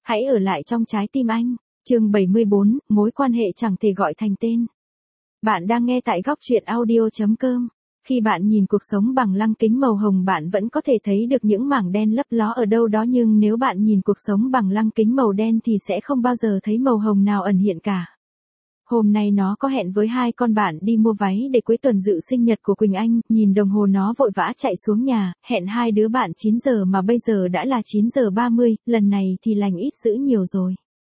Hãy ở lại trong trái tim anh. Chương 74, mối quan hệ chẳng thể gọi thành tên. Bạn đang nghe tại góc truyện audio.com. Khi bạn nhìn cuộc sống bằng lăng kính màu hồng bạn vẫn có thể thấy được những mảng đen lấp ló ở đâu đó, nhưng nếu bạn nhìn cuộc sống bằng lăng kính màu đen thì sẽ không bao giờ thấy màu hồng nào ẩn hiện cả. Hôm nay nó có hẹn với hai con bạn đi mua váy để cuối tuần dự sinh nhật của Quỳnh Anh, nhìn đồng hồ nó vội vã chạy xuống nhà, hẹn hai đứa bạn 9 giờ mà bây giờ đã là 9 giờ 30, lần này thì lành ít dữ nhiều rồi.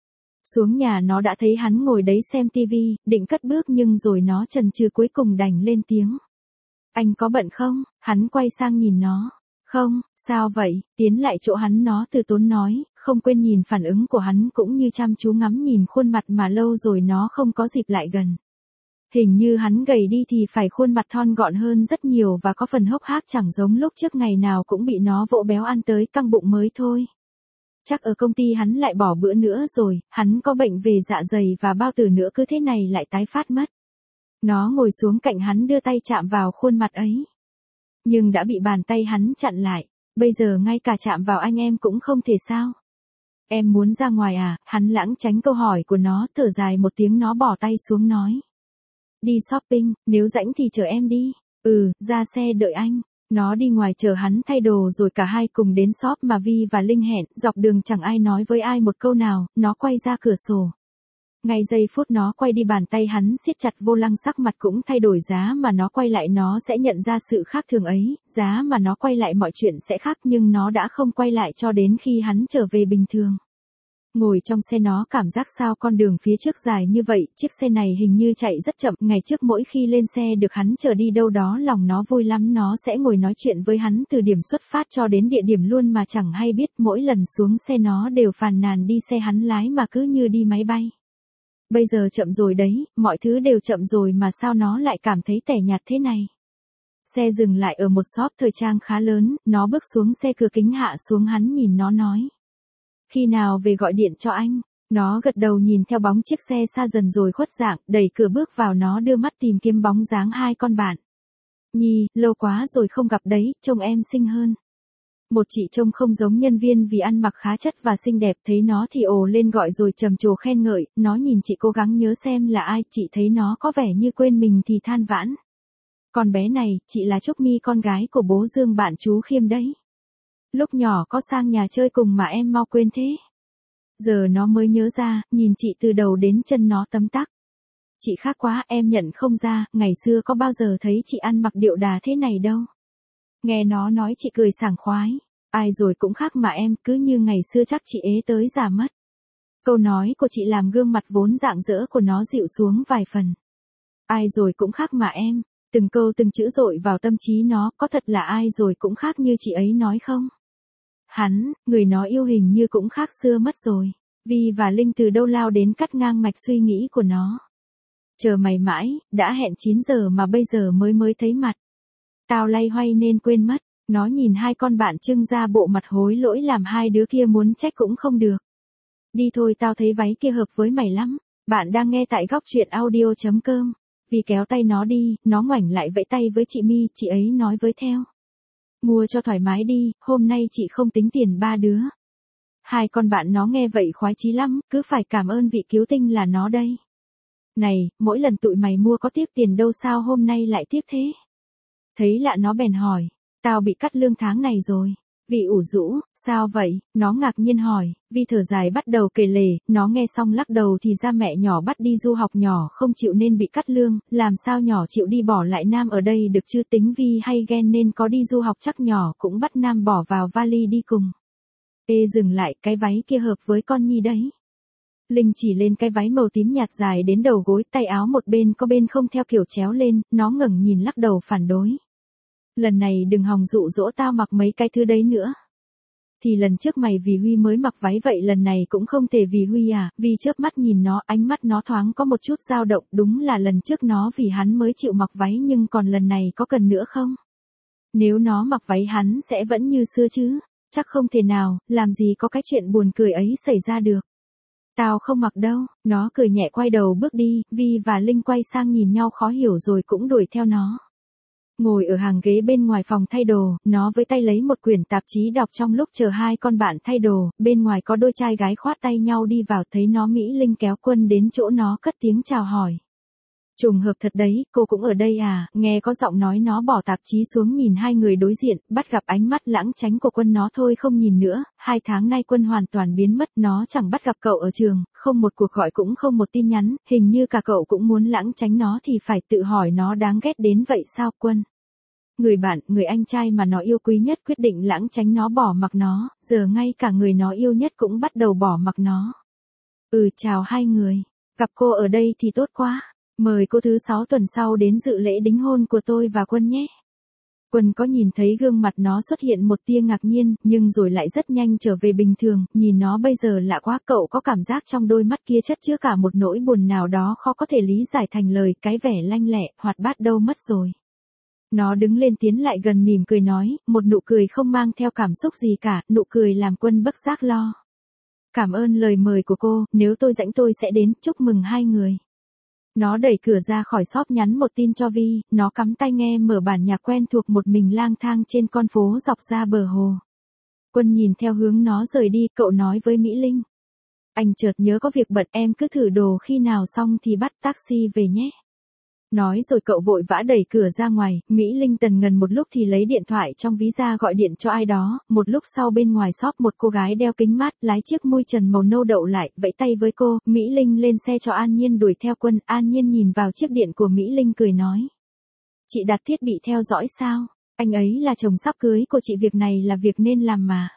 Xuống nhà nó đã thấy hắn ngồi đấy xem tivi, định cất bước nhưng rồi nó chần chừ cuối cùng đành lên tiếng. Anh có bận không? Hắn quay sang nhìn nó. Không, sao vậy? Tiến lại chỗ hắn nó từ tốn nói, không quên nhìn phản ứng của hắn cũng như chăm chú ngắm nhìn khuôn mặt mà lâu rồi nó không có dịp lại gần. Hình như hắn gầy đi thì phải khuôn mặt thon gọn hơn rất nhiều và có phần hốc hác chẳng giống lúc trước ngày nào cũng bị nó vỗ béo ăn tới căng bụng mới thôi. Chắc ở công ty hắn lại bỏ bữa nữa rồi, hắn có bệnh về dạ dày và bao tử nữa, cứ thế này lại tái phát mất. Nó ngồi xuống cạnh hắn đưa tay chạm vào khuôn mặt ấy. Nhưng đã bị bàn tay hắn chặn lại, bây giờ ngay cả chạm vào anh em cũng không thể sao. Em muốn ra ngoài à? Hắn lãng tránh câu hỏi của nó, thở dài một tiếng nó bỏ tay xuống nói. Đi shopping, nếu rảnh thì chờ em đi. Ra xe đợi anh. Nó đi ngoài chờ hắn thay đồ rồi cả hai cùng đến shop mà Vi và Linh hẹn, dọc đường chẳng ai nói với ai một câu nào, nó quay ra cửa sổ. Ngay giây phút nó quay đi bàn tay hắn siết chặt vô lăng, sắc mặt cũng thay đổi, giá mà nó quay lại nó sẽ nhận ra sự khác thường ấy, giá mà nó quay lại mọi chuyện sẽ khác, nhưng nó đã không quay lại cho đến khi hắn trở về bình thường. Ngồi trong xe nó cảm giác sao con đường phía trước dài như vậy, chiếc xe này hình như chạy rất chậm, ngày trước mỗi khi lên xe được hắn chở đi đâu đó lòng nó vui lắm, nó sẽ ngồi nói chuyện với hắn từ điểm xuất phát cho đến địa điểm luôn mà chẳng hay biết, mỗi lần xuống xe nó đều phàn nàn đi xe hắn lái mà cứ như đi máy bay. Bây giờ chậm rồi đấy, mọi thứ đều chậm rồi mà sao nó lại cảm thấy tẻ nhạt thế này. Xe dừng lại ở một shop thời trang khá lớn, nó bước xuống xe, cửa kính hạ xuống, hắn nhìn nó nói. Khi nào về gọi điện cho anh. Nó gật đầu nhìn theo bóng chiếc xe xa dần rồi khuất dạng, đẩy cửa bước vào, nó đưa mắt tìm kiếm bóng dáng hai con bạn. Nhi, lâu quá rồi không gặp đấy, trông em xinh hơn. Một chị trông không giống nhân viên vì ăn mặc khá chất và xinh đẹp, thấy nó thì ồ lên gọi rồi trầm trồ khen ngợi, nó nhìn chị cố gắng nhớ xem là ai, chị thấy nó có vẻ như quên mình thì than vãn. Con bé này, chị là Trúc My, con gái của bố Dương bạn chú Khiêm đấy. Lúc nhỏ có sang nhà chơi cùng mà em mau quên thế. Giờ nó mới nhớ ra, nhìn chị từ đầu đến chân nó tấm tắc. Chị khác quá, em nhận không ra, ngày xưa có bao giờ thấy chị ăn mặc điệu đà thế này đâu. Nghe nó nói chị cười sảng khoái. Ai rồi cũng khác mà em, cứ như ngày xưa chắc chị ế tới già mất. Câu nói của chị làm gương mặt vốn rạng rỡ của nó dịu xuống vài phần. Ai rồi cũng khác mà em, từng câu từng chữ dội vào tâm trí nó, có thật là ai rồi cũng khác như chị ấy nói không? Hắn, người nó yêu hình như cũng khác xưa mất rồi. Vi và Linh từ đâu lao đến cắt ngang mạch suy nghĩ của nó. Chờ mày mãi, đã hẹn 9 giờ mà bây giờ mới thấy mặt. Tao lay hoay nên quên mất. Nó nhìn hai con bạn trưng ra bộ mặt hối lỗi làm hai đứa kia muốn trách cũng không được. Đi thôi, tao thấy váy kia hợp với mày lắm. Bạn đang nghe tại góc truyện audio.com. Vi kéo tay nó đi, nó ngoảnh lại vẫy tay với chị My, chị ấy nói với theo. Mua cho thoải mái đi, hôm nay chị không tính tiền ba đứa. Hai con bạn nó nghe vậy khoái chí lắm, cứ phải cảm ơn vị cứu tinh là nó đây. Này, mỗi lần tụi mày mua có tiếc tiền đâu, sao hôm nay lại tiếc thế? Thấy lạ nó bèn hỏi. Tao bị cắt lương tháng này rồi. Vi ủ rũ, sao vậy? Nó ngạc nhiên hỏi. Vi thở dài bắt đầu kể lể, nó nghe xong lắc đầu, thì ra mẹ nhỏ bắt đi du học, nhỏ không chịu nên bị cắt lương, làm sao nhỏ chịu đi bỏ lại Nam ở đây được chứ, tính Vi hay ghen nên có đi du học chắc nhỏ cũng bắt Nam bỏ vào vali đi cùng. Ê dừng lại, cái váy kia hợp với con Nhi đấy. Linh chỉ lên cái váy màu tím nhạt dài đến đầu gối, tay áo một bên có bên không theo kiểu chéo lên, nó ngẩng nhìn lắc đầu phản đối. Lần này đừng hòng dụ dỗ tao mặc mấy cái thứ đấy nữa. Thì lần trước mày vì Huy mới mặc váy, vậy lần này cũng không thể vì Huy à? Vi chớp mắt nhìn nó, ánh mắt nó thoáng có một chút dao động, đúng là lần trước nó vì hắn mới chịu mặc váy, nhưng còn lần này có cần nữa không? Nếu nó mặc váy hắn sẽ vẫn như xưa chứ? Chắc không thể nào, làm gì có cái chuyện buồn cười ấy xảy ra được. Tao không mặc đâu, nó cười nhẹ quay đầu bước đi, Vi và Linh quay sang nhìn nhau khó hiểu rồi cũng đuổi theo nó. Ngồi ở hàng ghế bên ngoài phòng thay đồ, nó với tay lấy một quyển tạp chí đọc trong lúc chờ hai con bạn thay đồ, bên ngoài có đôi trai gái khoát tay nhau đi vào, thấy nó Mỹ Linh kéo Quân đến chỗ nó cất tiếng chào hỏi. Trùng hợp thật đấy, cô cũng ở đây à, nghe có giọng nói nó bỏ tạp chí xuống nhìn hai người đối diện, bắt gặp ánh mắt lãng tránh của Quân nó thôi không nhìn nữa, 2 tháng nay Quân hoàn toàn biến mất, nó chẳng bắt gặp cậu ở trường, không một cuộc gọi cũng không một tin nhắn, hình như cả cậu cũng muốn lãng tránh nó thì phải tự hỏi nó đáng ghét đến vậy sao Quân. Người bạn, người anh trai mà nó yêu quý nhất quyết định lãng tránh nó bỏ mặc nó, giờ ngay cả người nó yêu nhất cũng bắt đầu bỏ mặc nó. Chào hai người, gặp cô ở đây thì tốt quá. Mời cô thứ 6 tuần sau đến dự lễ đính hôn của tôi và Quân nhé. Quân có nhìn thấy gương mặt nó xuất hiện một tia ngạc nhiên, nhưng rồi lại rất nhanh trở về bình thường, nhìn nó bây giờ lạ quá, cậu có cảm giác trong đôi mắt kia chất chứa cả một nỗi buồn nào đó khó có thể lý giải thành lời, cái vẻ lanh lẹ, hoạt bát đâu mất rồi. Nó đứng lên tiến lại gần mỉm cười nói, một nụ cười không mang theo cảm xúc gì cả, nụ cười làm Quân bất giác lo. Cảm ơn lời mời của cô, nếu tôi rảnh tôi sẽ đến, chúc mừng hai người. Nó đẩy cửa ra khỏi shop nhắn một tin cho Vi, nó cắm tai nghe mở bản nhạc quen thuộc một mình lang thang trên con phố dọc ra bờ hồ. Quân nhìn theo hướng nó rời đi, cậu nói với Mỹ Linh. Anh chợt nhớ có việc bận, em cứ thử đồ khi nào xong thì bắt taxi về nhé. Nói rồi cậu vội vã đẩy cửa ra ngoài, Mỹ Linh tần ngần một lúc thì lấy điện thoại trong ví ra gọi điện cho ai đó, một lúc sau bên ngoài shop một cô gái đeo kính mát, lái chiếc mui trần màu nâu đậu lại, vẫy tay với cô, Mỹ Linh lên xe cho An Nhiên đuổi theo Quân, An Nhiên nhìn vào chiếc điện của Mỹ Linh cười nói. Chị đặt thiết bị theo dõi sao? Anh ấy là chồng sắp cưới của chị, việc này là việc nên làm mà.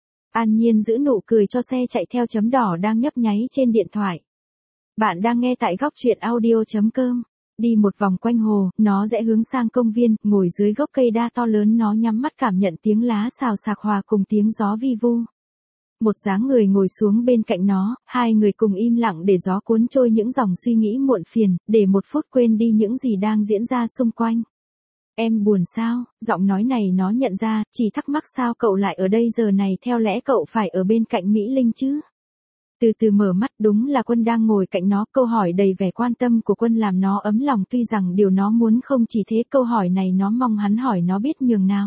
An Nhiên giữ nụ cười cho xe chạy theo chấm đỏ đang nhấp nháy trên điện thoại. Bạn đang nghe tại góc truyện audio.com. Đi một vòng quanh hồ, nó rẽ hướng sang công viên, ngồi dưới gốc cây đa to lớn, nó nhắm mắt cảm nhận tiếng lá xào xạc hòa cùng tiếng gió vi vu. Một dáng người ngồi xuống bên cạnh nó, hai người cùng im lặng để gió cuốn trôi những dòng suy nghĩ muộn phiền, để một phút quên đi những gì đang diễn ra xung quanh. Em buồn sao? Giọng nói này nó nhận ra, chỉ thắc mắc sao cậu lại ở đây giờ này, theo lẽ cậu phải ở bên cạnh Mỹ Linh chứ. Từ từ mở mắt, đúng là Quân đang ngồi cạnh nó, câu hỏi đầy vẻ quan tâm của Quân làm nó ấm lòng, tuy rằng điều nó muốn không chỉ thế, câu hỏi này nó mong hắn hỏi nó biết nhường nào.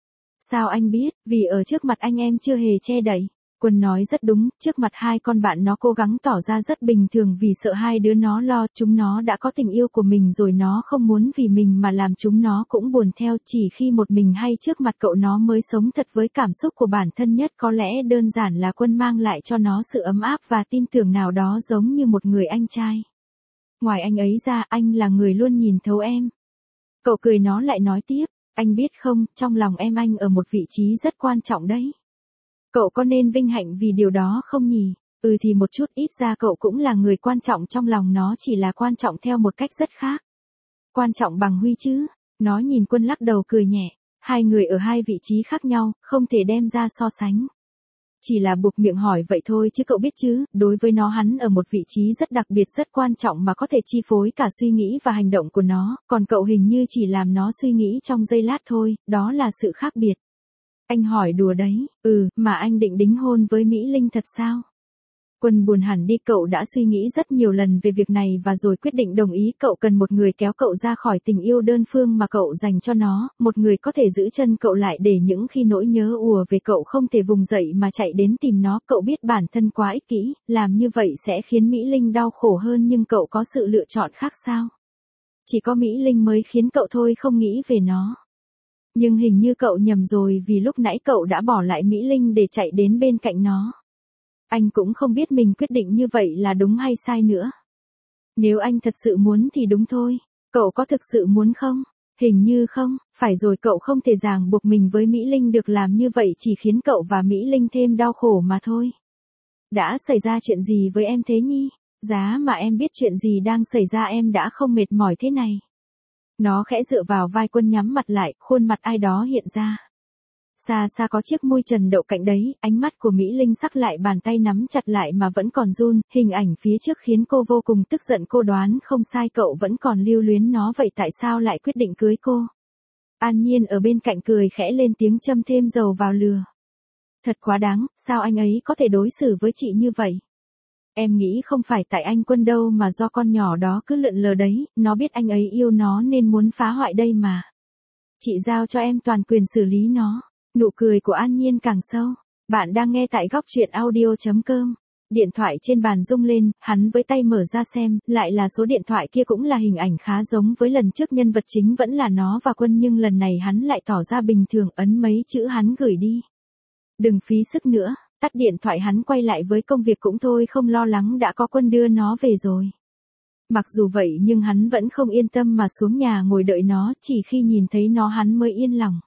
Sao anh biết? Vì ở trước mặt anh em chưa hề che đậy. Quân nói rất đúng, trước mặt hai con bạn nó cố gắng tỏ ra rất bình thường vì sợ hai đứa nó lo, chúng nó đã có tình yêu của mình rồi, nó không muốn vì mình mà làm chúng nó cũng buồn theo, chỉ khi một mình hay trước mặt cậu nó mới sống thật với cảm xúc của bản thân nhất, có lẽ đơn giản là Quân mang lại cho nó sự ấm áp và tin tưởng nào đó giống như một người anh trai. Ngoài anh ấy ra, anh là người luôn nhìn thấu em. Cậu cười, nó lại nói tiếp, anh biết không, trong lòng em anh ở một vị trí rất quan trọng đấy. Cậu có nên vinh hạnh vì điều đó không nhỉ? Thì một chút, ít ra cậu cũng là người quan trọng trong lòng nó, chỉ là quan trọng theo một cách rất khác. Quan trọng bằng Huy chứ? Nó nhìn Quân lắc đầu cười nhẹ. Hai người ở hai vị trí khác nhau, không thể đem ra so sánh. Chỉ là buộc miệng hỏi vậy thôi chứ cậu biết chứ, đối với nó hắn ở một vị trí rất đặc biệt, rất quan trọng mà có thể chi phối cả suy nghĩ và hành động của nó, còn cậu hình như chỉ làm nó suy nghĩ trong giây lát thôi, đó là sự khác biệt. Anh hỏi đùa đấy, mà anh định đính hôn với Mỹ Linh thật sao? Quân buồn hẳn đi, cậu đã suy nghĩ rất nhiều lần về việc này và rồi quyết định đồng ý, cậu cần một người kéo cậu ra khỏi tình yêu đơn phương mà cậu dành cho nó, một người có thể giữ chân cậu lại để những khi nỗi nhớ ùa về cậu không thể vùng dậy mà chạy đến tìm nó, cậu biết bản thân quá ích kỷ, làm như vậy sẽ khiến Mỹ Linh đau khổ hơn nhưng cậu có sự lựa chọn khác sao? Chỉ có Mỹ Linh mới khiến cậu thôi không nghĩ về nó. Nhưng hình như cậu nhầm rồi vì lúc nãy cậu đã bỏ lại Mỹ Linh để chạy đến bên cạnh nó. Anh cũng không biết mình quyết định như vậy là đúng hay sai nữa. Nếu anh thật sự muốn thì đúng thôi. Cậu có thực sự muốn không? Hình như không, phải rồi, cậu không thể ràng buộc mình với Mỹ Linh được, làm như vậy chỉ khiến cậu và Mỹ Linh thêm đau khổ mà thôi. Đã xảy ra chuyện gì với em thế Nhi? Giá mà em biết chuyện gì đang xảy ra em đã không mệt mỏi thế này. Nó khẽ dựa vào vai Quân, nhắm mặt lại, khuôn mặt ai đó hiện ra. Xa xa có chiếc mui trần đậu cạnh đấy, ánh mắt của Mỹ Linh sắc lại, bàn tay nắm chặt lại mà vẫn còn run, hình ảnh phía trước khiến cô vô cùng tức giận, cô đoán không sai, cậu vẫn còn lưu luyến nó, vậy tại sao lại quyết định cưới cô? An Nhiên ở bên cạnh cười khẽ lên tiếng, châm thêm dầu vào lửa. Thật quá đáng, sao anh ấy có thể đối xử với chị như vậy? Em nghĩ không phải tại anh Quân đâu mà do con nhỏ đó cứ lượn lờ đấy, nó biết anh ấy yêu nó nên muốn phá hoại đây mà. Chị giao cho em toàn quyền xử lý nó. Nụ cười của An Nhiên càng sâu. Bạn đang nghe tại góc truyện audio.com. Điện thoại trên bàn rung lên, hắn với tay mở ra xem, lại là số điện thoại kia, cũng là hình ảnh khá giống với lần trước, nhân vật chính vẫn là nó và Quân, nhưng lần này hắn lại tỏ ra bình thường, ấn mấy chữ hắn gửi đi. Đừng phí sức nữa, tắt điện thoại, hắn quay lại với công việc cũng thôi, không lo lắng, đã có Quân đưa nó về rồi. Mặc dù vậy nhưng hắn vẫn không yên tâm mà xuống nhà ngồi đợi nó, chỉ khi nhìn thấy nó hắn mới yên lòng.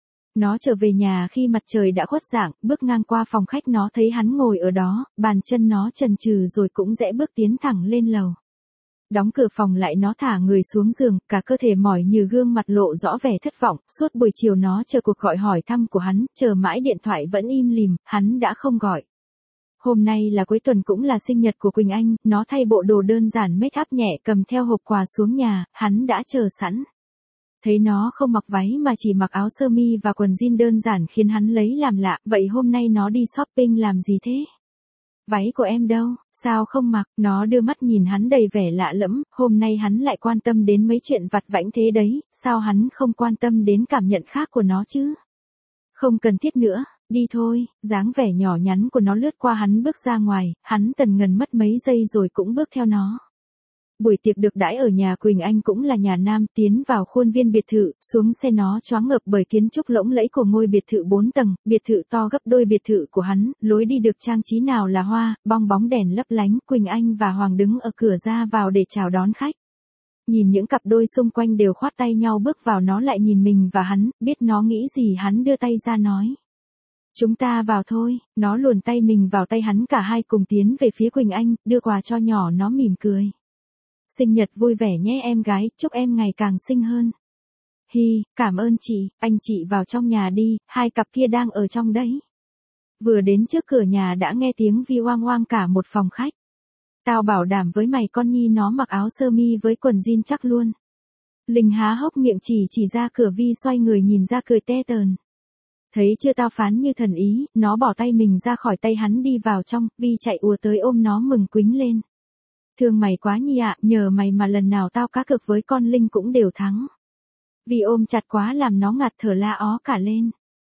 Nó trở về nhà khi mặt trời đã khuất dạng, bước ngang qua phòng khách nó thấy hắn ngồi ở đó, bàn chân nó chần chừ rồi cũng rẽ bước tiến thẳng lên lầu. Đóng cửa phòng lại nó thả người xuống giường, cả cơ thể mỏi như gương mặt lộ rõ vẻ thất vọng, suốt buổi chiều nó chờ cuộc gọi hỏi thăm của hắn, chờ mãi điện thoại vẫn im lìm, hắn đã không gọi. Hôm nay là cuối tuần cũng là sinh nhật của Quỳnh Anh, nó thay bộ đồ đơn giản make up nhẹ cầm theo hộp quà xuống nhà, hắn đã chờ sẵn. Thấy nó không mặc váy mà chỉ mặc áo sơ mi và quần jean đơn giản khiến hắn lấy làm lạ, vậy hôm nay nó đi shopping làm gì thế? Váy của em đâu, sao không mặc? Nó đưa mắt nhìn hắn đầy vẻ lạ lẫm, hôm nay hắn lại quan tâm đến mấy chuyện vặt vãnh thế đấy, sao hắn không quan tâm đến cảm nhận khác của nó chứ? Không cần thiết nữa, đi thôi. Dáng vẻ nhỏ nhắn của nó lướt qua hắn bước ra ngoài, hắn tần ngần mất mấy giây rồi cũng bước theo nó. Buổi tiệc được đãi ở nhà Quỳnh Anh, cũng là nhà nam, tiến vào khuôn viên biệt thự, xuống xe nó choáng ngợp bởi kiến trúc lộng lẫy của ngôi biệt thự 4 tầng, biệt thự to gấp đôi biệt thự của hắn, lối đi được trang trí nào là hoa, bong bóng đèn lấp lánh, Quỳnh Anh và Hoàng đứng ở cửa ra vào để chào đón khách. Nhìn những cặp đôi xung quanh đều khoát tay nhau bước vào, nó lại nhìn mình và hắn, biết nó nghĩ gì hắn đưa tay ra nói. Chúng ta vào thôi, nó luồn tay mình vào tay hắn, cả hai cùng tiến về phía Quỳnh Anh, đưa quà cho nhỏ, nó mỉm cười. Sinh nhật vui vẻ nhé em gái, chúc em ngày càng xinh hơn. Hi, cảm ơn chị, anh chị vào trong nhà đi, hai cặp kia đang ở trong đấy. Vừa đến trước cửa nhà đã nghe tiếng Vi oang oang cả một phòng khách. Tao bảo đảm với mày con Nhi nó mặc áo sơ mi với quần jean chắc luôn. Linh há hốc miệng chỉ ra cửa, Vi xoay người nhìn ra cười tê tờn. Thấy chưa, tao phán như thần ý, nó bỏ tay mình ra khỏi tay hắn đi vào trong, Vi chạy ùa tới ôm nó mừng quýnh lên. Thương mày quá Nhi ạ, nhờ mày mà lần nào tao cá cược với con Linh cũng đều thắng. Vi ôm chặt quá làm nó ngạt thở la ó cả lên.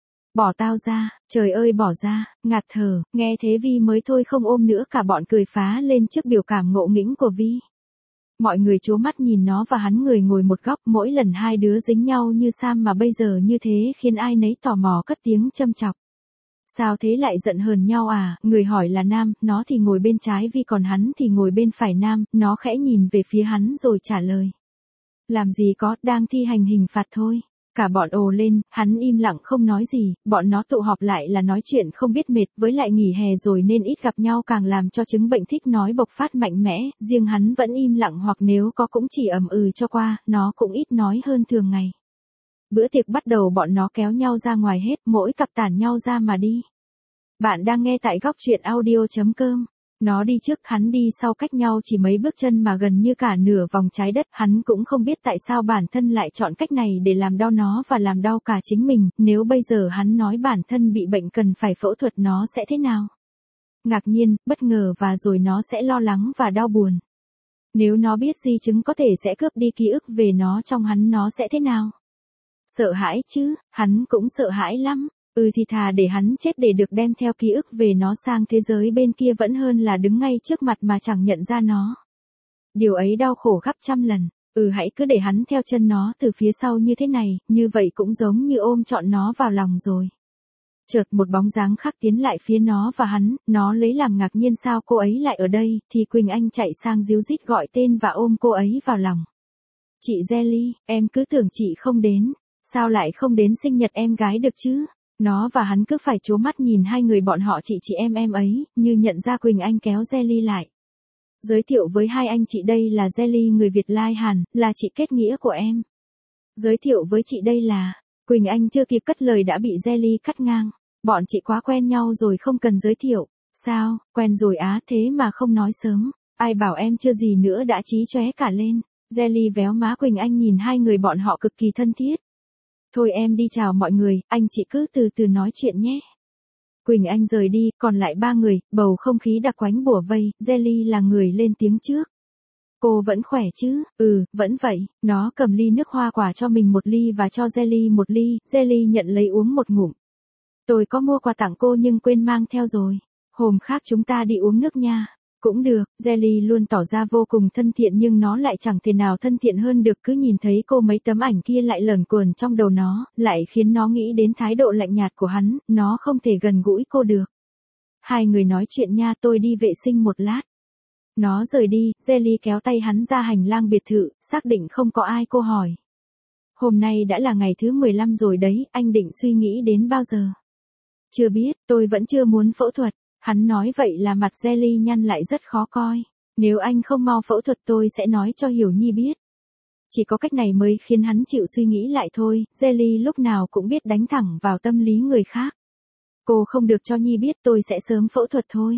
Bỏ tao ra, trời ơi bỏ ra, ngạt thở, nghe thế Vi mới thôi không ôm nữa, cả bọn cười phá lên trước biểu cảm ngộ nghĩnh của Vi. Mọi người trố mắt nhìn nó và hắn, người ngồi một góc, mỗi lần hai đứa dính nhau như Sam mà bây giờ như thế khiến ai nấy tò mò cất tiếng châm chọc. Sao thế, lại giận hờn nhau à? Người hỏi là Nam, nó thì ngồi bên trái Vi, còn hắn thì ngồi bên phải Nam, nó khẽ nhìn về phía hắn rồi trả lời. Làm gì có, đang thi hành hình phạt thôi. Cả bọn ồ lên, hắn im lặng không nói gì, bọn nó tụ họp lại là nói chuyện không biết mệt, với lại nghỉ hè rồi nên ít gặp nhau càng làm cho chứng bệnh thích nói bộc phát mạnh mẽ, riêng hắn vẫn im lặng, hoặc nếu có cũng chỉ ầm ừ cho qua, nó cũng ít nói hơn thường ngày. Bữa tiệc bắt đầu, bọn nó kéo nhau ra ngoài hết, mỗi cặp tản nhau ra mà đi. Bạn đang nghe tại góc truyện audio.com. Nó đi trước, hắn đi sau, cách nhau chỉ mấy bước chân mà gần như cả nửa vòng trái đất, hắn cũng không biết tại sao bản thân lại chọn cách này để làm đau nó và làm đau cả chính mình, nếu bây giờ hắn nói bản thân bị bệnh cần phải phẫu thuật nó sẽ thế nào? Ngạc nhiên, bất ngờ và rồi nó sẽ lo lắng và đau buồn. Nếu nó biết di chứng có thể sẽ cướp đi ký ức về nó trong hắn, nó sẽ thế nào? Sợ hãi chứ, hắn cũng sợ hãi lắm. Thì thà để hắn chết để được đem theo ký ức về nó sang thế giới bên kia vẫn hơn là đứng ngay trước mặt mà chẳng nhận ra nó. Điều ấy đau khổ gấp trăm lần. Hãy cứ để hắn theo chân nó từ phía sau như thế này, như vậy cũng giống như ôm trọn nó vào lòng rồi. Chợt một bóng dáng khác tiến lại phía nó và hắn, nó lấy làm ngạc nhiên sao cô ấy lại ở đây, thì Quỳnh Anh chạy sang ríu rít gọi tên và ôm cô ấy vào lòng. Chị Jelly, em cứ tưởng chị không đến, sao lại không đến sinh nhật em gái được chứ? Nó và hắn cứ phải trố mắt nhìn hai người bọn họ chị em ấy, như nhận ra Quỳnh Anh kéo Jelly lại. Giới thiệu với hai anh chị, đây là Jelly người Việt Lai Hàn, là chị kết nghĩa của em. Giới thiệu với chị đây là, Quỳnh Anh chưa kịp cất lời đã bị Jelly cắt ngang. Bọn chị quá quen nhau rồi không cần giới thiệu. Sao, quen rồi á, thế mà không nói sớm. Ai bảo em chưa gì nữa đã chí chóe cả lên. Jelly véo má Quỳnh Anh nhìn hai người bọn họ cực kỳ thân thiết. Thôi em đi chào mọi người, anh chị cứ từ từ nói chuyện nhé. Quỳnh Anh rời đi, còn lại ba người, bầu không khí đặc quánh bủa vây, Jelly là người lên tiếng trước. Cô vẫn khỏe chứ? Ừ, vẫn vậy. Nó cầm ly nước hoa quả cho mình một ly và cho Jelly một ly, Jelly nhận lấy uống một ngụm. Tôi có mua quà tặng cô nhưng quên mang theo rồi. Hôm khác chúng ta đi uống nước nha. Cũng được, Jelly luôn tỏ ra vô cùng thân thiện nhưng nó lại chẳng thể nào thân thiện hơn được, cứ nhìn thấy cô mấy tấm ảnh kia lại lởn quởn trong đầu nó, lại khiến nó nghĩ đến thái độ lạnh nhạt của hắn, nó không thể gần gũi cô được. Hai người nói chuyện nha, tôi đi vệ sinh một lát. Nó rời đi, Jelly kéo tay hắn ra hành lang biệt thự, xác định không có ai, cô hỏi. Hôm nay đã là ngày thứ 15 rồi đấy, anh định suy nghĩ đến bao giờ? Chưa biết, tôi vẫn chưa muốn phẫu thuật. Hắn nói vậy là mặt Jelly nhăn lại rất khó coi. Nếu anh không mau phẫu thuật tôi sẽ nói cho Hiểu Nhi biết. Chỉ có cách này mới khiến hắn chịu suy nghĩ lại thôi, Jelly lúc nào cũng biết đánh thẳng vào tâm lý người khác. Cô không được cho Nhi biết, tôi sẽ sớm phẫu thuật thôi.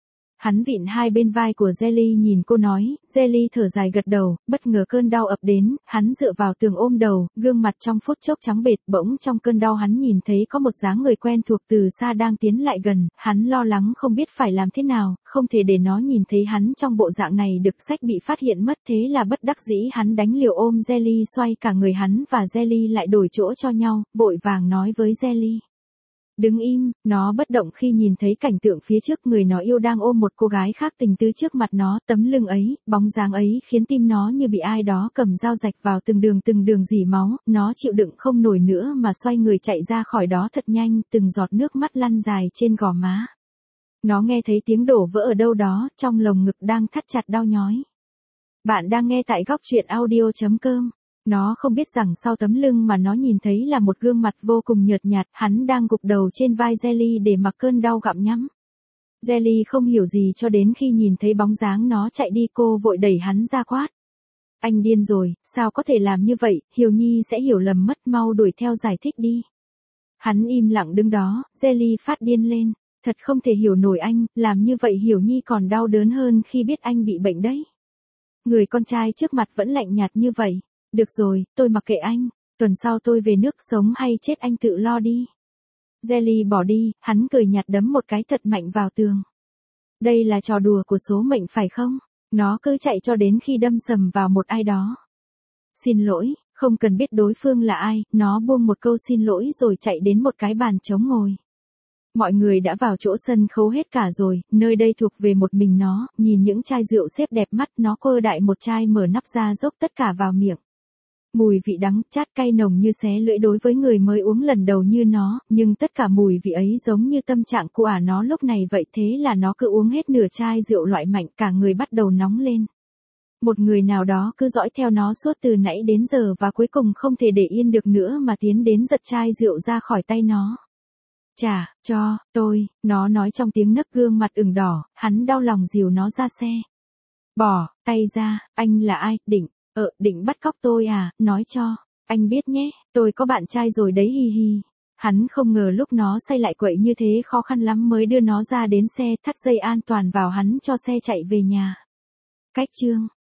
Hắn vịn hai bên vai của Jelly nhìn cô nói, Jelly thở dài gật đầu, bất ngờ cơn đau ập đến, hắn dựa vào tường ôm đầu, gương mặt trong phút chốc trắng bệch, bỗng trong cơn đau hắn nhìn thấy có một dáng người quen thuộc từ xa đang tiến lại gần, hắn lo lắng không biết phải làm thế nào, không thể để nó nhìn thấy hắn trong bộ dạng này được, sách bị phát hiện mất, thế là bất đắc dĩ hắn đánh liều ôm Jelly, xoay cả người hắn và Jelly lại đổi chỗ cho nhau, vội vàng nói với Jelly. Đứng im, nó bất động khi nhìn thấy cảnh tượng phía trước, người nó yêu đang ôm một cô gái khác tình tứ trước mặt nó, tấm lưng ấy, bóng dáng ấy khiến tim nó như bị ai đó cầm dao rạch vào từng đường rỉ máu, nó chịu đựng không nổi nữa mà xoay người chạy ra khỏi đó thật nhanh, từng giọt nước mắt lăn dài trên gò má. Nó nghe thấy tiếng đổ vỡ ở đâu đó, trong lồng ngực đang thắt chặt đau nhói. Bạn đang nghe tại góc truyện audio.com. Nó không biết rằng sau tấm lưng mà nó nhìn thấy là một gương mặt vô cùng nhợt nhạt, hắn đang gục đầu trên vai Jelly để mặc cơn đau gặm nhấm. Jelly không hiểu gì cho đến khi nhìn thấy bóng dáng nó chạy đi, cô vội đẩy hắn ra quát. Anh điên rồi, sao có thể làm như vậy, Hiểu Nhi sẽ hiểu lầm mất, mau đuổi theo giải thích đi. Hắn im lặng đứng đó, Jelly phát điên lên, thật không thể hiểu nổi anh, làm như vậy Hiểu Nhi còn đau đớn hơn khi biết anh bị bệnh đấy. Người con trai trước mặt vẫn lạnh nhạt như vậy. Được rồi, tôi mặc kệ anh, tuần sau tôi về nước, sống hay chết anh tự lo đi. Jelly bỏ đi, hắn cười nhạt đấm một cái thật mạnh vào tường. Đây là trò đùa của số mệnh phải không? Nó cứ chạy cho đến khi đâm sầm vào một ai đó. Xin lỗi, không cần biết đối phương là ai, nó buông một câu xin lỗi rồi chạy đến một cái bàn trống ngồi. Mọi người đã vào chỗ sân khấu hết cả rồi, nơi đây thuộc về một mình nó, nhìn những chai rượu xếp đẹp mắt, nó quơ đại một chai mở nắp ra dốc tất cả vào miệng. Mùi vị đắng, chát cay nồng như xé lưỡi đối với người mới uống lần đầu như nó, nhưng tất cả mùi vị ấy giống như tâm trạng của nó lúc này vậy, thế là nó cứ uống hết nửa chai rượu loại mạnh, cả người bắt đầu nóng lên. Một người nào đó cứ dõi theo nó suốt từ nãy đến giờ và cuối cùng không thể để yên được nữa mà tiến đến giật chai rượu ra khỏi tay nó. Trả, cho, tôi, nó nói trong tiếng nấc, gương mặt ửng đỏ, hắn đau lòng dìu nó ra xe. Bỏ, tay ra, anh là ai, định bắt cóc tôi à, nói cho, anh biết nhé, tôi có bạn trai rồi đấy, hi hi. Hắn không ngờ lúc nó say lại quậy như thế, khó khăn lắm mới đưa nó ra đến xe, thắt dây an toàn vào hắn cho xe chạy về nhà. Cách chương